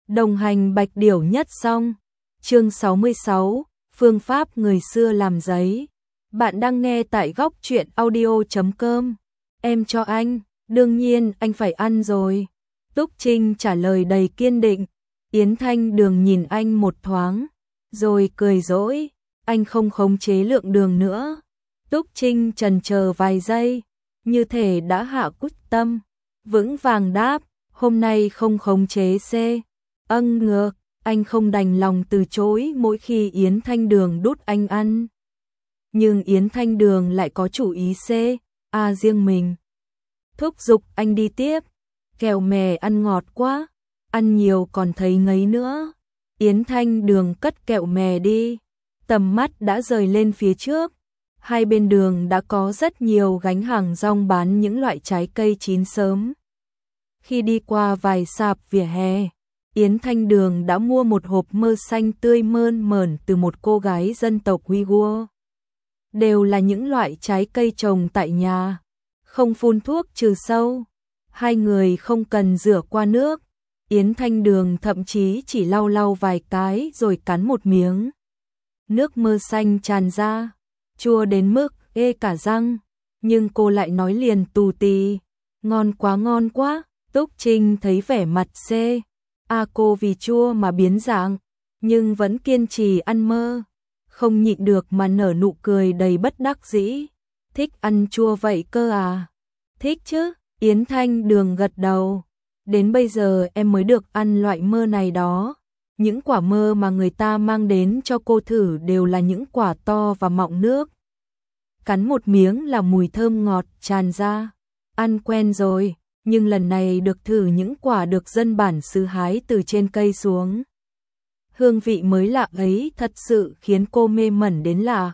Đồng hành Bạch Điểu nhất xong. Chương 66, phương pháp người xưa làm giấy. Bạn đang nghe tại góc truyện audio.com. Em cho anh, đương nhiên anh phải ăn rồi. Túc Trinh trả lời đầy kiên định. Yến Thanh Đường nhìn anh một thoáng, rồi cười dỗi, anh không khống chế lượng đường nữa. Túc Trinh chần chờ vài giây, như thể đã hạ quyết tâm, vững vàng đáp, hôm nay không khống chế C. Ngược, anh không đành lòng từ chối mỗi khi Yến Thanh Đường đút anh ăn. Nhưng Yến Thanh Đường lại có chủ ý C. Riêng mình. Thúc giục anh đi tiếp, kẹo mè ăn ngọt quá, ăn nhiều còn thấy ngấy nữa. Yến Thanh Đường cất kẹo mè đi, tầm mắt đã rời lên phía trước. Hai bên đường đã có rất nhiều gánh hàng rong bán những loại trái cây chín sớm. Khi đi qua vài sạp vỉa hè, Yến Thanh Đường đã mua một hộp mơ xanh tươi mơn mởn từ một cô gái dân tộc Uyghur. Đều là những loại trái cây trồng tại nhà, không phun thuốc trừ sâu. Hai người không cần rửa qua nước. Yến Thanh Đường thậm chí chỉ lau lau vài cái rồi cắn một miếng. Nước mơ xanh tràn ra, chua đến mức ê cả răng, nhưng cô lại nói liền tù tì, ngon quá ngon quá. Túc Trinh thấy vẻ mặt C. Cô vì chua mà biến dạng, nhưng vẫn kiên trì ăn mơ, không nhịn được mà nở nụ cười đầy bất đắc dĩ. Thích ăn chua vậy cơ à? Thích chứ, Yến Thanh Đường gật đầu. Đến bây giờ em mới được ăn loại mơ này đó. Những quả mơ mà người ta mang đến cho cô thử đều là những quả to và mọng nước. Cắn một miếng là mùi thơm ngọt tràn ra. Ăn quen rồi, nhưng lần này được thử những quả được dân bản xứ hái từ trên cây xuống. Hương vị mới lạ ấy thật sự khiến cô mê mẩn đến lạ.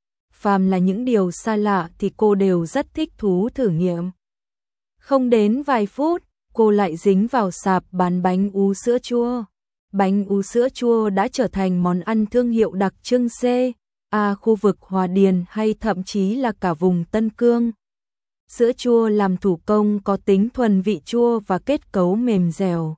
Phàm là những điều xa lạ thì cô đều rất thích thú thử nghiệm. Không đến vài phút, cô lại dính vào sạp bán bánh ú sữa chua. Bánh ú sữa chua đã trở thành món ăn thương hiệu đặc trưng C. Khu vực Hòa Điền hay thậm chí là cả vùng Tân Cương. Sữa chua làm thủ công có tính thuần vị chua và kết cấu mềm dẻo,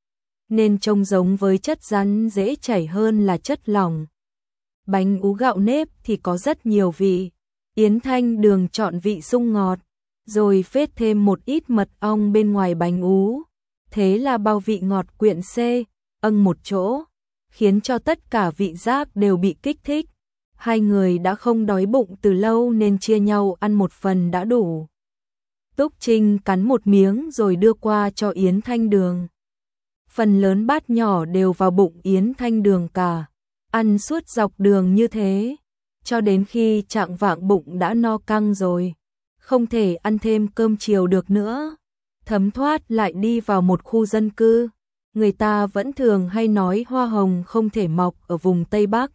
nên trông giống với chất rắn dễ chảy hơn là chất lỏng. Bánh ú gạo nếp thì có rất nhiều vị. Yến Thanh Đường chọn vị sung ngọt, rồi phết thêm một ít mật ong bên ngoài bánh ú. Thế là bao vị ngọt quyện C. Một chỗ, khiến cho tất cả vị giác đều bị kích thích. Hai người đã không đói bụng từ lâu nên chia nhau ăn một phần đã đủ. Túc Trinh cắn một miếng rồi đưa qua cho Yến Thanh Đường. Phần lớn bát nhỏ đều vào bụng Yến Thanh Đường cả. Ăn suốt dọc đường như thế, cho đến khi chạng vạng bụng đã no căng rồi, không thể ăn thêm cơm chiều được nữa. Thấm thoát lại đi vào một khu dân cư. Người ta vẫn thường hay nói hoa hồng không thể mọc ở vùng Tây Bắc.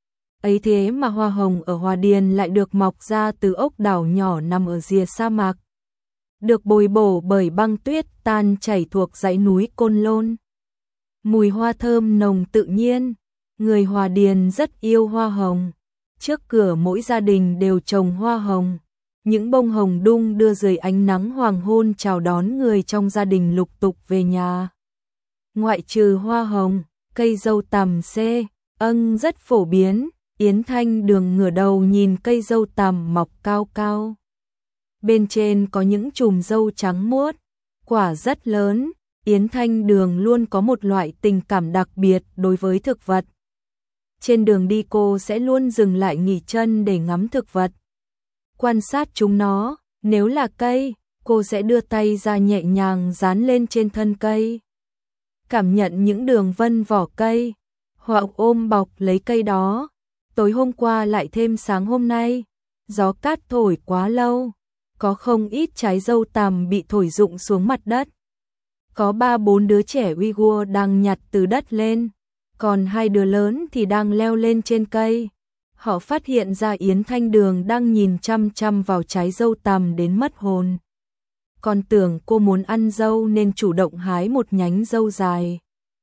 Ấy thế mà hoa hồng ở Hòa Điền lại được mọc ra từ ốc đảo nhỏ nằm ở rìa sa mạc, được bồi bổ bởi băng tuyết tan chảy thuộc dãy núi Côn Lôn. Mùi hoa thơm nồng tự nhiên, người Hòa Điền rất yêu hoa hồng. Trước cửa mỗi gia đình đều trồng hoa hồng. Những bông hồng đung đưa dưới ánh nắng hoàng hôn chào đón người trong gia đình lục tục về nhà. Ngoại trừ hoa hồng, cây dâu tằm C. Rất phổ biến. Yến Thanh Đường ngửa đầu nhìn cây dâu tằm mọc cao cao. Bên trên có những chùm dâu trắng muốt, quả rất lớn. Yến Thanh Đường luôn có một loại tình cảm đặc biệt đối với thực vật. Trên đường đi cô sẽ luôn dừng lại nghỉ chân để ngắm thực vật, quan sát chúng nó. Nếu là cây, cô sẽ đưa tay ra nhẹ nhàng dán lên trên thân cây, cảm nhận những đường vân vỏ cây, hoặc ôm bọc lấy cây đó. Tối hôm qua lại thêm sáng hôm nay, gió cát thổi quá lâu, có không ít trái dâu tằm bị thổi rụng xuống mặt đất. Có 3-4 đứa trẻ Uyghur đang nhặt từ đất lên, còn 2 đứa lớn thì đang leo lên trên cây. Họ phát hiện ra Yến Thanh Đường đang nhìn chăm chăm vào trái dâu tằm đến mất hồn. Còn tưởng cô muốn ăn dâu nên chủ động hái một nhánh dâu dài,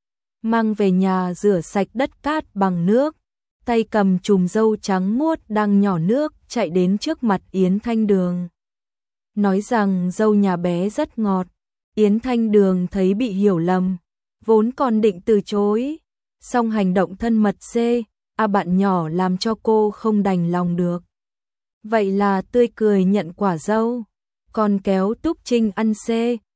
mang về nhà rửa sạch đất cát bằng nước. Tay cầm chùm dâu trắng muốt đang nhỏ nước chạy đến trước mặt Yến Thanh Đường, nói rằng dâu nhà bé rất ngọt. Yến Thanh Đường thấy bị hiểu lầm, vốn còn định từ chối, song hành động thân mật C, bạn nhỏ làm cho cô không đành lòng được. Vậy là tươi cười nhận quả dâu, còn kéo Túc Trinh ăn C,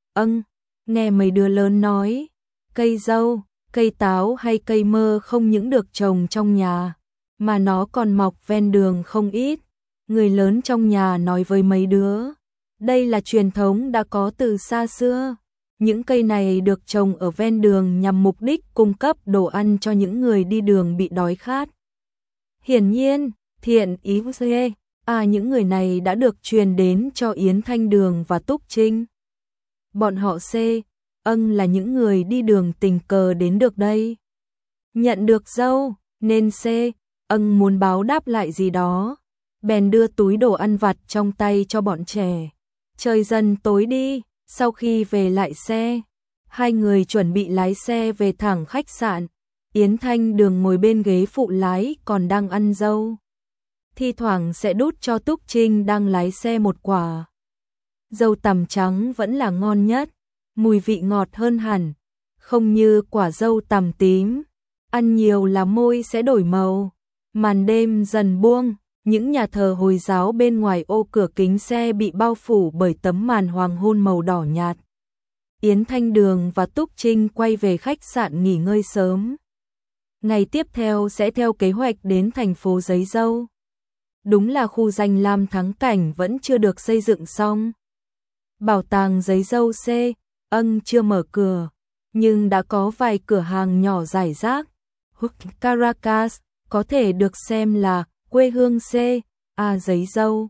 nghe mấy đứa lớn nói, cây dâu, cây táo hay cây mơ không những được trồng trong nhà, mà nó còn mọc ven đường không ít. Người lớn trong nhà nói với mấy đứa, đây là truyền thống đã có từ xa xưa. Những cây này được trồng ở ven đường nhằm mục đích cung cấp đồ ăn cho những người đi đường bị đói khát. Hiển nhiên, thiện ý những người này đã được truyền đến cho Yến Thanh Đường và Túc Trinh. Bọn họ C, là những người đi đường tình cờ đến được đây. Nhận được dâu, nên C, muốn báo đáp lại gì đó. Bèn đưa túi đồ ăn vặt trong tay cho bọn trẻ. Trời dần tối đi, sau khi về lại xe, hai người chuẩn bị lái xe về thẳng khách sạn. Yến Thanh Đường ngồi bên ghế phụ lái còn đang ăn dâu. Thi thoảng sẽ đút cho Túc Trinh đang lái xe một quả. Dâu tằm trắng vẫn là ngon nhất, mùi vị ngọt hơn hẳn, không như quả dâu tằm tím. Ăn nhiều là môi sẽ đổi màu. Màn đêm dần buông, những nhà thờ Hồi giáo bên ngoài ô cửa kính xe bị bao phủ bởi tấm màn hoàng hôn màu đỏ nhạt. Yến Thanh Đường và Túc Trinh quay về khách sạn nghỉ ngơi sớm. Ngày tiếp theo sẽ theo kế hoạch đến thành phố Giấy Dâu. Đúng là khu danh lam thắng cảnh vẫn chưa được xây dựng xong. Bảo tàng Giấy Dâu C, chưa mở cửa, nhưng đã có vài cửa hàng nhỏ rải rác. Caracas có thể được xem là quê hương C, Giấy Dâu.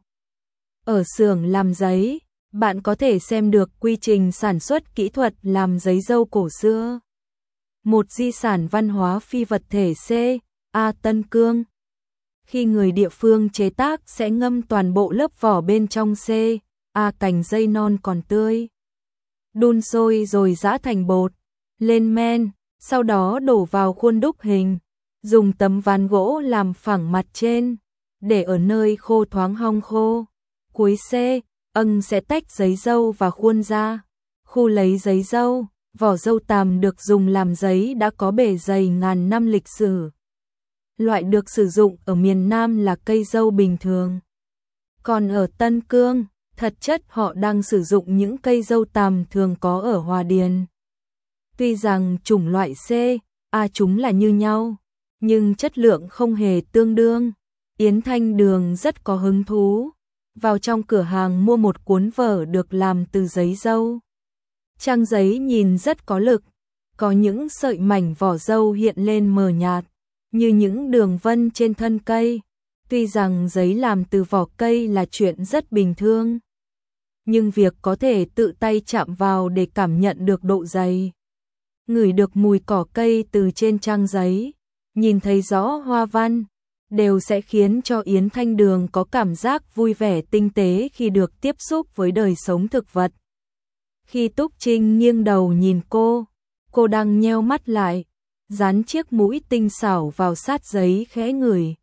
Ở xưởng làm giấy, bạn có thể xem được quy trình sản xuất kỹ thuật làm giấy dâu cổ xưa. Một di sản văn hóa phi vật thể C, Tân Cương. Khi người địa phương chế tác sẽ ngâm toàn bộ lớp vỏ bên trong C, cành dây non còn tươi. Đun sôi rồi giã thành bột, lên men, sau đó đổ vào khuôn đúc hình, dùng tấm ván gỗ làm phẳng mặt trên, để ở nơi khô thoáng hong khô. Cuối C, sẽ tách giấy dâu và khuôn ra. Khu lấy giấy dâu, vỏ dâu tằm được dùng làm giấy đã có bề dày ngàn năm lịch sử. Loại được sử dụng ở miền Nam là cây dâu bình thường. Còn ở Tân Cương, thật chất họ đang sử dụng những cây dâu tằm thường có ở Hòa Điền. Tuy rằng chủng loại C, chúng là như nhau, nhưng chất lượng không hề tương đương. Yến Thanh Đường rất có hứng thú, vào trong cửa hàng mua một cuốn vở được làm từ giấy dâu. Trang giấy nhìn rất có lực, có những sợi mảnh vỏ dâu hiện lên mờ nhạt, như những đường vân trên thân cây. Tuy rằng giấy làm từ vỏ cây là chuyện rất bình thường, nhưng việc có thể tự tay chạm vào để cảm nhận được độ dày, ngửi được mùi cỏ cây từ trên trang giấy, nhìn thấy rõ hoa văn, đều sẽ khiến cho Yến Thanh Đường có cảm giác vui vẻ tinh tế khi được tiếp xúc với đời sống thực vật. Khi Túc Trinh nghiêng đầu nhìn cô đang nheo mắt lại, dán chiếc mũi tinh xảo vào sát giấy khẽ ngửi.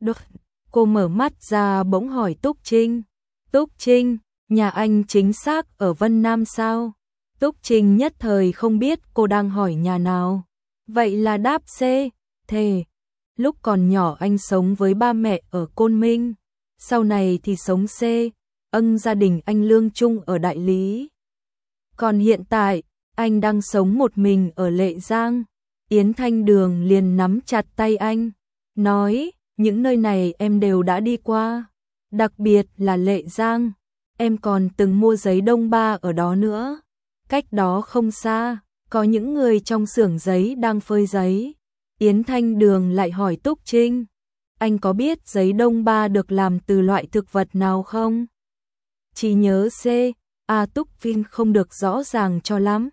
Cô mở mắt ra bỗng hỏi Túc Trinh. Túc Trinh, nhà anh chính xác ở Vân Nam sao? Túc Trinh nhất thời không biết cô đang hỏi nhà nào. Vậy là đáp C, thề. Lúc còn nhỏ anh sống với ba mẹ ở Côn Minh, sau này thì sống C, gia đình anh lương chung ở Đại Lý. Còn hiện tại, anh đang sống một mình ở Lệ Giang. Yến Thanh Đường liền nắm chặt tay anh, nói, những nơi này em đều đã đi qua, đặc biệt là Lệ Giang, em còn từng mua giấy Đông Ba ở đó nữa. Cách đó không xa, có những người trong xưởng giấy đang phơi giấy. Yến Thanh Đường lại hỏi Túc Trinh, anh có biết giấy Đông Ba được làm từ loại thực vật nào không? Chỉ nhớ C, Túc Trinh không được rõ ràng cho lắm.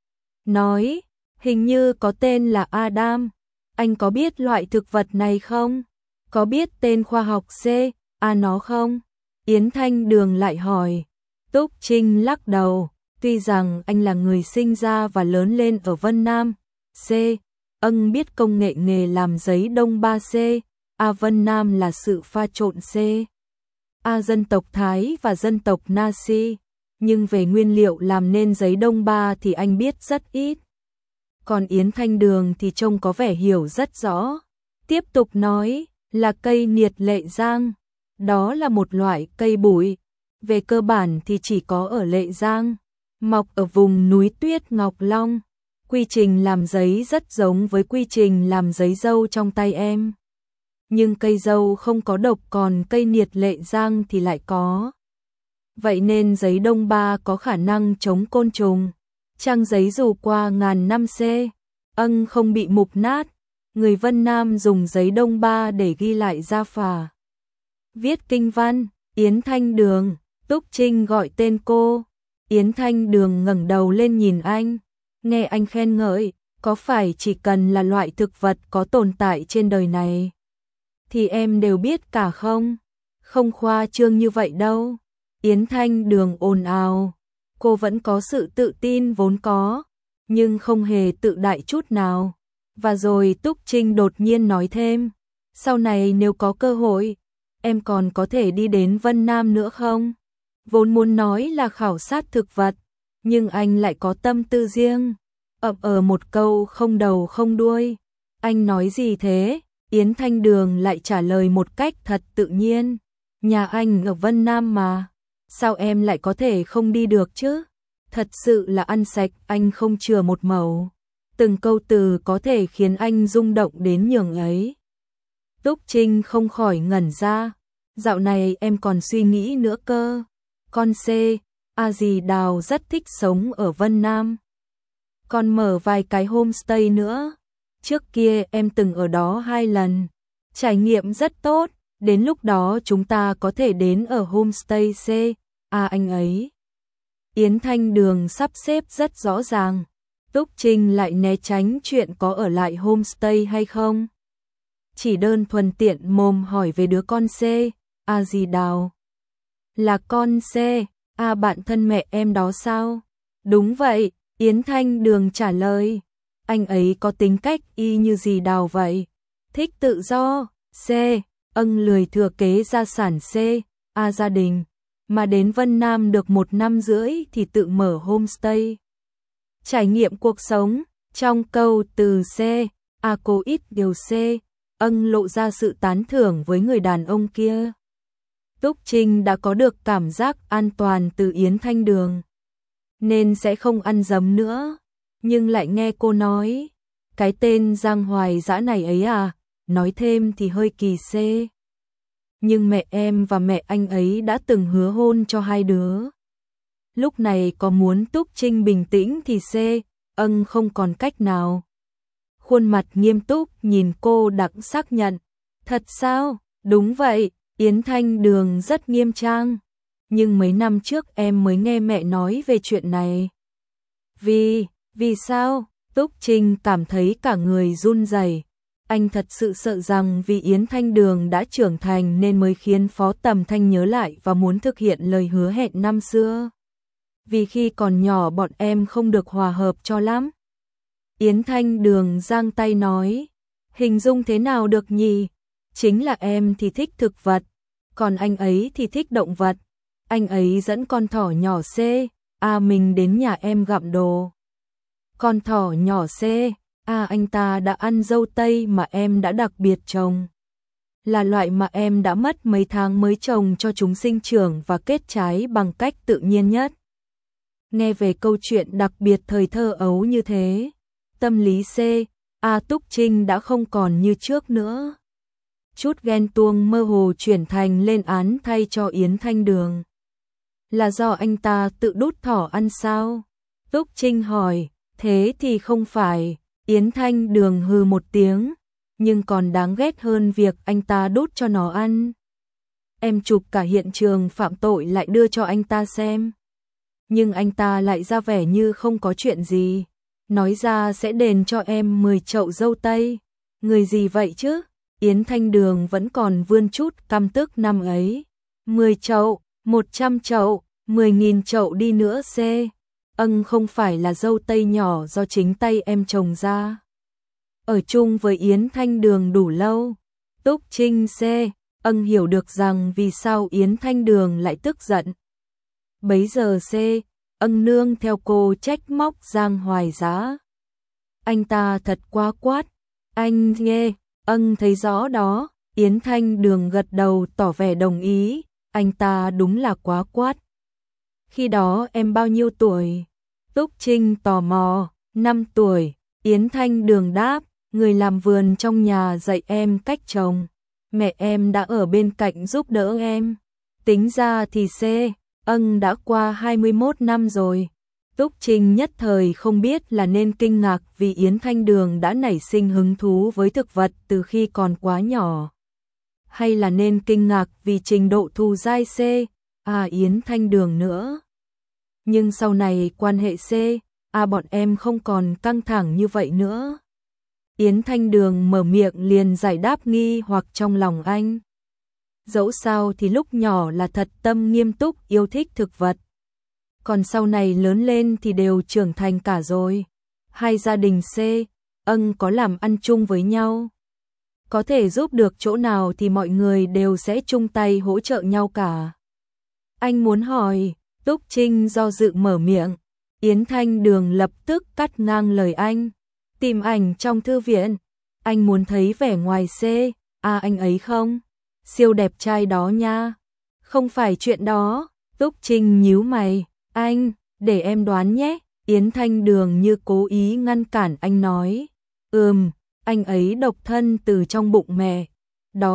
Nói, hình như có tên là Adam, anh có biết loại thực vật này không? Có biết tên khoa học C, nó không? Yến Thanh Đường lại hỏi. Túc Trinh lắc đầu, tuy rằng anh là người sinh ra và lớn lên ở Vân Nam, C, biết công nghệ nghề làm giấy Đông Ba C, Vân Nam là sự pha trộn C, dân tộc Thái và dân tộc Nasi, nhưng về nguyên liệu làm nên giấy Đông Ba thì anh biết rất ít. còn Yến Thanh Đường thì trông có vẻ hiểu rất rõ. Tiếp tục nói, là cây niệt Lệ Giang. Đó là một loại cây bụi, về cơ bản thì chỉ có ở Lệ Giang, mọc ở vùng núi tuyết Ngọc Long. Quy trình làm giấy rất giống với quy trình làm giấy dâu trong tay em. Nhưng cây dâu không có độc, còn cây niệt Lệ Giang thì lại có. Vậy nên giấy Đông Ba có khả năng chống côn trùng. Trang giấy dù qua ngàn năm không bị mục nát. Người Vân Nam dùng giấy Đông Ba để ghi lại gia phả, viết kinh văn. Yến Thanh Đường, Túc Trinh gọi tên cô. Yến Thanh Đường ngẩng đầu lên nhìn anh, nghe anh khen ngợi, có phải chỉ cần là loại thực vật có tồn tại trên đời này thì em đều biết cả không? Không khoa trương như vậy đâu. Yến Thanh Đường ồn ào, cô vẫn có sự tự tin vốn có, nhưng không hề tự đại chút nào. Và rồi Túc Trinh đột nhiên nói thêm, sau này nếu có cơ hội, em còn có thể đi đến Vân Nam nữa không? Vốn muốn nói là khảo sát thực vật, nhưng anh lại có tâm tư riêng, ậm một câu không đầu không đuôi. Anh nói gì thế? Yến Thanh Đường lại trả lời một cách thật tự nhiên, nhà anh ở Vân Nam mà, sao em lại có thể không đi được chứ? Thật sự là ăn sạch anh không chừa một mẩu. Từng câu từ có thể khiến anh rung động đến nhường ấy. Túc Trinh không khỏi ngẩn ra, dạo này em còn suy nghĩ nữa cơ. Con dì Đào rất thích sống ở Vân Nam. Còn mở vài cái homestay nữa. Trước kia em từng ở đó 2 lần, trải nghiệm rất tốt, đến lúc đó chúng ta có thể đến ở homestay anh ấy. Yến Thanh Đường sắp xếp rất rõ ràng. Túc Trinh lại né tránh chuyện có ở lại homestay hay không. Chỉ đơn thuần tiện mồm hỏi về đứa con dì Đào. Là con bạn thân mẹ em đó sao? Đúng vậy, Yến Thanh Đường trả lời. Anh ấy có tính cách y như dì Đào vậy. Thích tự do, lười thừa kế gia sản gia đình. Mà đến Vân Nam được 1 năm rưỡi thì tự mở homestay. Trải nghiệm cuộc sống, trong câu từ cô ít điều lộ ra sự tán thưởng với người đàn ông kia. Túc Trinh đã có được cảm giác an toàn từ Yến Thanh Đường, nên sẽ không ăn dấm nữa, nhưng lại nghe cô nói, cái tên Giang Hoài Dã này ấy nói thêm thì hơi kỳ nhưng mẹ em và mẹ anh ấy đã từng hứa hôn cho 2 đứa. Lúc này có muốn Túc Trinh bình tĩnh thì không còn cách nào. Khuôn mặt nghiêm túc nhìn cô đặc xác nhận. Thật sao? Đúng vậy, Yến Thanh Đường rất nghiêm trang. Nhưng mấy năm trước em mới nghe mẹ nói về chuyện này. Vì sao? Túc Trinh cảm thấy cả người run rẩy. Anh thật sự sợ rằng vì Yến Thanh Đường đã trưởng thành nên mới khiến Phó Tầm Thanh nhớ lại và muốn thực hiện lời hứa hẹn năm xưa. Vì khi còn nhỏ bọn em không được hòa hợp cho lắm. Yến Thanh Đường giang tay nói, hình dung thế nào được nhỉ? Chính là em thì thích thực vật, còn anh ấy thì thích động vật. Anh ấy dẫn con thỏ nhỏ mình đến nhà em gặm đồ. Con thỏ nhỏ anh ta đã ăn dâu tây mà em đã đặc biệt trồng. Là loại mà em đã mất mấy tháng mới trồng cho chúng sinh trưởng và kết trái bằng cách tự nhiên nhất. Nghe về câu chuyện đặc biệt thời thơ ấu như thế, tâm lý Túc Trinh đã không còn như trước nữa. Chút ghen tuông mơ hồ chuyển thành lên án thay cho Yến Thanh Đường. Là do anh ta tự đút thỏ ăn sao? Túc Trinh hỏi, thế thì không phải. Yến Thanh Đường hừ một tiếng, nhưng còn đáng ghét hơn việc anh ta đút cho nó ăn. Em chụp cả hiện trường phạm tội lại đưa cho anh ta xem. Nhưng anh ta lại ra vẻ như không có chuyện gì, nói ra sẽ đền cho em 10 chậu dâu tây. Người gì vậy chứ? Yến Thanh Đường vẫn còn vươn chút căm tức năm ấy. 10 chậu, 100 chậu, 10.000 chậu đi nữa không phải là dâu tây nhỏ do chính tay em trồng ra. Ở chung với Yến Thanh Đường đủ lâu, Túc Trinh hiểu được rằng vì sao Yến Thanh Đường lại tức giận. Bấy giờ nương theo cô trách móc Giang Hoài Dã. Anh ta thật quá quát. Anh nghe, thấy rõ đó. Yến Thanh Đường gật đầu tỏ vẻ đồng ý. Anh ta đúng là quá quát. Khi đó em bao nhiêu tuổi? Túc Trinh tò mò. 5 tuổi. Yến Thanh Đường đáp. Người làm vườn trong nhà dạy em cách trồng. Mẹ em đã ở bên cạnh giúp đỡ em. Tính ra thì đã qua 21 năm rồi. Túc Trinh nhất thời không biết là nên kinh ngạc vì Yến Thanh Đường đã nảy sinh hứng thú với thực vật từ khi còn quá nhỏ. Hay là nên kinh ngạc vì trình độ thù dai Yến Thanh Đường nữa. Nhưng sau này quan hệ bọn em không còn căng thẳng như vậy nữa. Yến Thanh Đường mở miệng liền giải đáp nghi hoặc trong lòng anh. Dẫu sao thì lúc nhỏ là thật tâm nghiêm túc yêu thích thực vật. Còn sau này lớn lên thì đều trưởng thành cả rồi. Hai gia đình có làm ăn chung với nhau. Có thể giúp được chỗ nào thì mọi người đều sẽ chung tay hỗ trợ nhau cả. Anh muốn hỏi, Túc Trinh do dự mở miệng. Yến Thanh Đường lập tức cắt ngang lời anh. Tìm ảnh trong thư viện. Anh muốn thấy vẻ ngoài anh ấy không? Siêu đẹp trai đó nha. Không phải chuyện đó. Túc Trinh nhíu mày. Anh, để em đoán nhé. Yến Thanh Đường như cố ý ngăn cản anh nói. Anh ấy độc thân từ trong bụng mẹ. Đó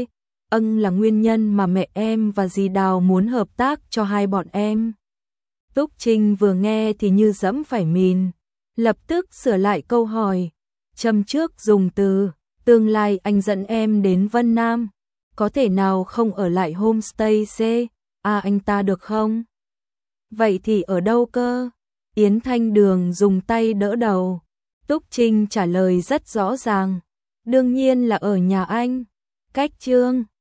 là nguyên nhân mà mẹ em và dì Đào muốn hợp tác cho hai bọn em. Túc Trinh vừa nghe thì như dẫm phải mìn. Lập tức sửa lại câu hỏi. Châm trước dùng từ, tương lai anh dẫn em đến Vân Nam. Có thể nào không ở lại homestay anh ta được không? Vậy thì ở đâu cơ? Yến Thanh Đường dùng tay đỡ đầu. Túc Trinh trả lời rất rõ ràng. Đương nhiên là ở nhà anh. Cách chương